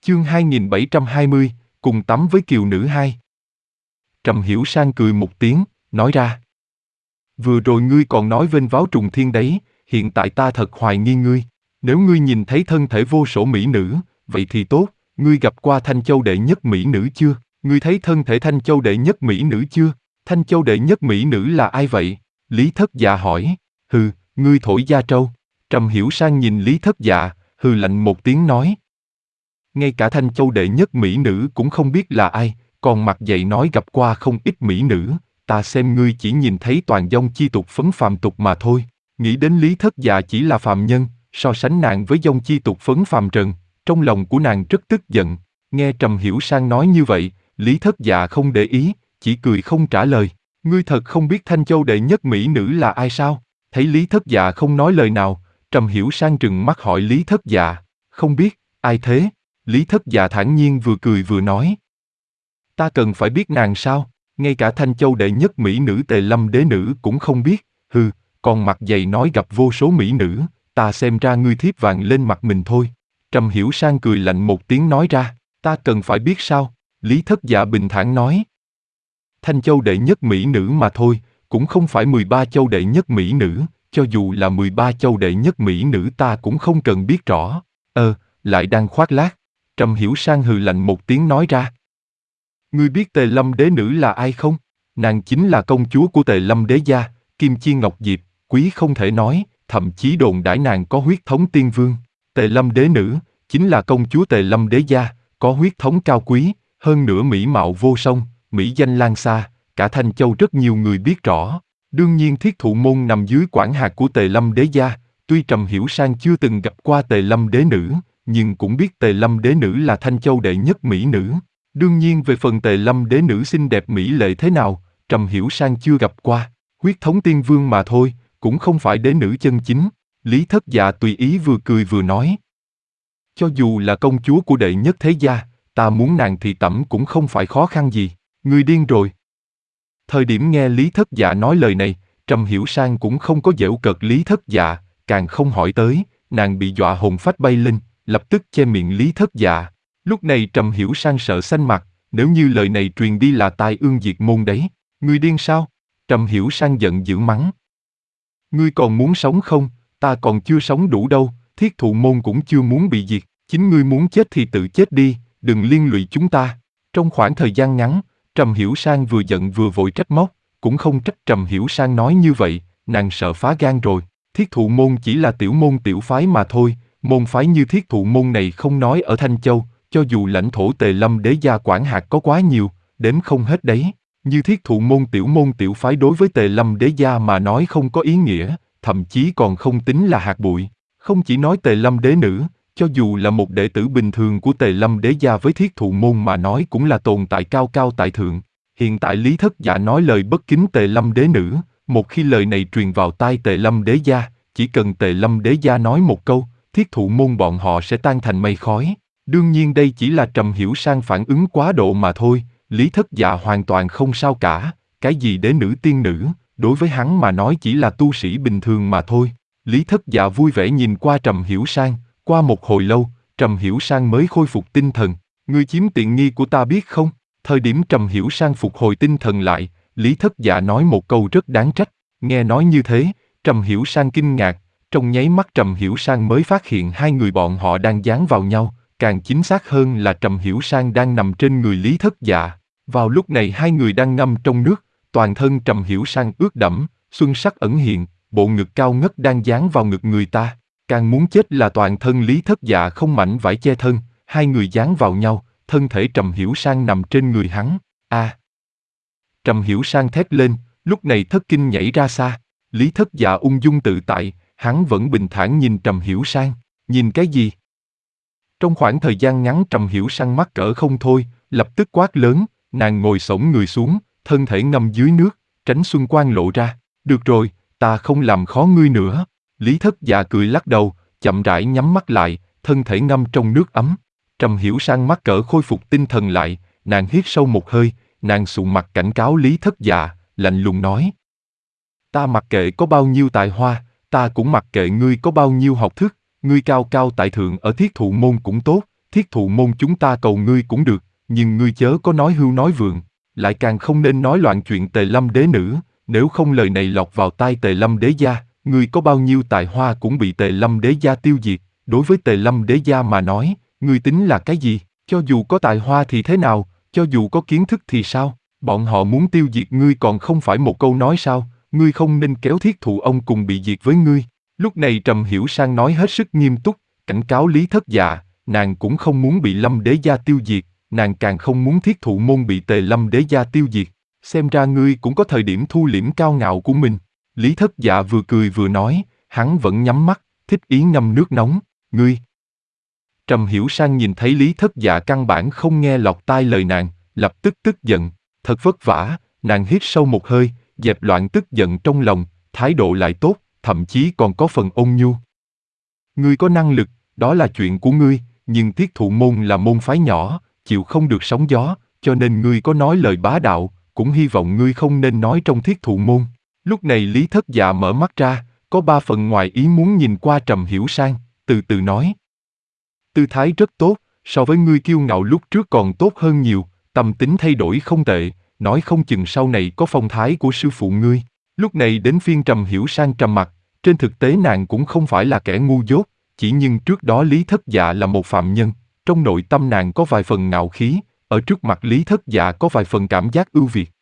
Chương 2720, cùng tắm với kiều nữ 2. Trầm Hiểu Sang cười một tiếng, nói ra. Vừa rồi ngươi còn nói vênh váo trùng thiên đấy, hiện tại ta thật hoài nghi ngươi. Nếu ngươi nhìn thấy thân thể vô số mỹ nữ, vậy thì tốt, ngươi gặp qua Thanh Châu đệ nhất mỹ nữ chưa? Ngươi thấy thân thể Thanh Châu đệ nhất mỹ nữ chưa? Thanh Châu đệ nhất mỹ nữ là ai vậy? Lý Thất Dạ hỏi. Hừ, ngươi thổi da trâu. Trầm Hiểu Sang nhìn Lý Thất Dạ, hừ lạnh một tiếng nói. Ngay cả Thanh Châu đệ nhất mỹ nữ cũng không biết là ai, còn mặt dày nói gặp qua không ít mỹ nữ, ta xem ngươi chỉ nhìn thấy toàn dông chi tục phấn phàm tục mà thôi. Nghĩ đến Lý Thất Dạ chỉ là phàm nhân, so sánh nàng với dông chi tục phấn phàm trần, trong lòng của nàng rất tức giận. Nghe Trầm Hiểu Sang nói như vậy, Lý Thất Dạ không để ý, chỉ cười không trả lời. Ngươi thật không biết Thanh Châu đệ nhất mỹ nữ là ai sao? Thấy Lý Thất Dạ không nói lời nào, Trầm Hiểu Sang trừng mắt hỏi Lý Thất Dạ, không biết, ai thế? Lý Thất Dạ thản nhiên vừa cười vừa nói. Ta cần phải biết nàng sao? Ngay cả Thanh Châu đệ nhất mỹ nữ Tề Lâm đế nữ cũng không biết, hừ, còn mặt dày nói gặp vô số mỹ nữ, ta xem ra ngươi thiếp vàng lên mặt mình thôi. Trầm Hiểu Sang cười lạnh một tiếng nói ra, ta cần phải biết sao? Lý Thất Dạ bình thản nói. Thanh Châu đệ nhất mỹ nữ mà thôi, cũng không phải 13 châu đệ nhất mỹ nữ, cho dù là 13 châu đệ nhất mỹ nữ ta cũng không cần biết rõ. Lại đang khoác lác. Trầm Hiểu Sang hừ lạnh một tiếng nói ra. Ngươi biết Tề Lâm đế nữ là ai không? Nàng chính là công chúa của Tề Lâm đế gia, Kim Chi Ngọc Diệp, quý không thể nói, thậm chí đồn đãi nàng có huyết thống tiên vương. Tề Lâm đế nữ, chính là công chúa Tề Lâm đế gia, có huyết thống cao quý, hơn nữa mỹ mạo vô song, mỹ danh lan xa, cả Thanh Châu rất nhiều người biết rõ. Đương nhiên Thiết Thụ Môn nằm dưới quản hạt của Tề Lâm đế gia, tuy Trầm Hiểu Sang chưa từng gặp qua Tề Lâm đế nữ, nhưng cũng biết Tề Lâm đế nữ là Thanh Châu đệ nhất mỹ nữ. Đương nhiên về phần Tề Lâm đế nữ xinh đẹp mỹ lệ thế nào, Trầm Hiểu Sang chưa gặp qua, huyết thống tiên vương mà thôi, cũng không phải đế nữ chân chính. Lý Thất Dạ tùy ý vừa cười vừa nói. Cho dù là công chúa của đệ nhất thế gia, ta muốn nàng thì tẩm cũng không phải khó khăn gì, ngươi điên rồi. Thời điểm nghe Lý Thất Dạ nói lời này, Trầm Hiểu Sang cũng không có giễu cợt Lý Thất Dạ, càng không hỏi tới, nàng bị dọa hồn phách bay lên, lập tức che miệng Lý Thất Dạ. Lúc này Trầm Hiểu Sang sợ xanh mặt, nếu như lời này truyền đi là tai ương diệt môn đấy. Ngươi điên sao? Trầm Hiểu Sang giận dữ mắng. Ngươi còn muốn sống không? Ta còn chưa sống đủ đâu, Thiết Thụ Môn cũng chưa muốn bị diệt. Chính ngươi muốn chết thì tự chết đi, đừng liên lụy chúng ta. Trong khoảng thời gian ngắn, Trầm Hiểu Sang vừa giận vừa vội trách móc, cũng không trách Trầm Hiểu Sang nói như vậy, nàng sợ phá gan rồi. Thiết Thụ Môn chỉ là tiểu môn tiểu phái mà thôi, môn phái như Thiết Thụ Môn này không nói ở Thanh Châu, cho dù lãnh thổ Tề Lâm đế gia quản hạt có quá nhiều, đếm không hết đấy. Như Thiết Thụ môn tiểu phái đối với Tề Lâm đế gia mà nói không có ý nghĩa, thậm chí còn không tính là hạt bụi. Không chỉ nói Tề Lâm đế nữ, cho dù là một đệ tử bình thường của Tề Lâm đế gia với Thiết Thụ môn mà nói cũng là tồn tại cao cao tại thượng. Hiện tại Lý Thất Dạ nói lời bất kính Tề Lâm đế nữ, một khi lời này truyền vào tai Tề Lâm đế gia, chỉ cần Tề Lâm đế gia nói một câu, Thiết Thụ môn bọn họ sẽ tan thành mây khói. Đương nhiên đây chỉ là Trầm Hiểu Sang phản ứng quá độ mà thôi, Lý Thất Dạ hoàn toàn không sao cả, cái gì đế nữ tiên nữ, đối với hắn mà nói chỉ là tu sĩ bình thường mà thôi. Lý Thất Dạ vui vẻ nhìn qua Trầm Hiểu Sang, qua một hồi lâu, Trầm Hiểu Sang mới khôi phục tinh thần. Ngươi chiếm tiện nghi của ta biết không? Thời điểm Trầm Hiểu Sang phục hồi tinh thần lại, Lý Thất Dạ nói một câu rất đáng trách. Nghe nói như thế, Trầm Hiểu Sang kinh ngạc, trong nháy mắt Trầm Hiểu Sang mới phát hiện hai người bọn họ đang dán vào nhau, càng chính xác hơn là Trầm Hiểu Sang đang nằm trên người Lý Thất Dạ. Vào lúc này hai người đang ngâm trong nước, toàn thân Trầm Hiểu Sang ướt đẫm, xuân sắc ẩn hiện, bộ ngực cao ngất đang dán vào ngực người ta. Càng muốn chết là toàn thân Lý Thất Dạ không mảnh vải che thân, hai người dán vào nhau, thân thể Trầm Hiểu Sang nằm trên người hắn. Trầm Hiểu Sang thét lên, lúc này thất kinh nhảy ra xa. Lý Thất Dạ ung dung tự tại, hắn vẫn bình thản nhìn Trầm Hiểu Sang. Nhìn cái gì? Trong khoảng thời gian ngắn Trầm Hiểu Sang mắc cỡ không thôi, lập tức quát lớn, nàng ngồi xổm người xuống, thân thể ngâm dưới nước, tránh xuân quang lộ ra. Được rồi, ta không làm khó ngươi nữa. Lý Thất Dạ cười lắc đầu, chậm rãi nhắm mắt lại, thân thể ngâm trong nước ấm. Trầm Hiểu Sang mắc cỡ khôi phục tinh thần lại, nàng hít sâu một hơi, nàng sụ mặt cảnh cáo Lý Thất Dạ, lạnh lùng nói. Ta mặc kệ có bao nhiêu tài hoa, ta cũng mặc kệ ngươi có bao nhiêu học thức, ngươi cao cao tại thượng ở Thiết Thụ môn cũng tốt, thiết thụ môn chúng ta cầu ngươi cũng được, nhưng ngươi chớ có nói hưu nói vượng, lại càng không nên nói loạn chuyện Tề Lâm đế nữ, nếu không lời này lọt vào tai Tề Lâm đế gia, ngươi có bao nhiêu tài hoa cũng bị Tề Lâm đế gia tiêu diệt, đối với Tề Lâm đế gia mà nói, ngươi tính là cái gì, cho dù có tài hoa thì thế nào, cho dù có kiến thức thì sao, bọn họ muốn tiêu diệt ngươi còn không phải một câu nói sao, ngươi không nên kéo thiết thụ ông cùng bị diệt với ngươi. Lúc này Trầm Hiểu Sang nói hết sức nghiêm túc, cảnh cáo Lý Thất Dạ, nàng cũng không muốn bị Lâm đế gia tiêu diệt, nàng càng không muốn thiết thụ môn bị Tề Lâm đế gia tiêu diệt. Xem ra ngươi cũng có thời điểm thu liễm cao ngạo của mình. Lý Thất Dạ vừa cười vừa nói, hắn vẫn nhắm mắt, thích ý ngâm nước nóng, ngươi. Trầm Hiểu Sang nhìn thấy Lý Thất Dạ căn bản không nghe lọt tai lời nàng, lập tức tức giận, thật vất vả, nàng hít sâu một hơi, dẹp loạn tức giận trong lòng, thái độ lại tốt, thậm chí còn có phần ôn nhu. Ngươi có năng lực, đó là chuyện của ngươi, nhưng thiết thụ môn là môn phái nhỏ, chịu không được sóng gió, cho nên ngươi có nói lời bá đạo, cũng hy vọng ngươi không nên nói trong thiết thụ môn. Lúc này Lý Thất Dạ mở mắt ra, có 3 phần ngoài ý muốn nhìn qua Trầm Hiểu Sang, từ từ nói. Tư thái rất tốt, so với ngươi kiêu ngạo lúc trước còn tốt hơn nhiều, tâm tính thay đổi không tệ, nói không chừng sau này có phong thái của sư phụ ngươi. Lúc này đến phiên Trầm Hiểu Sang trầm mặt, trên thực tế nàng cũng không phải là kẻ ngu dốt, chỉ nhưng trước đó Lý Thất Dạ là một phạm nhân, trong nội tâm nàng có vài phần ngạo khí, ở trước mặt Lý Thất Dạ có vài phần cảm giác ưu việt.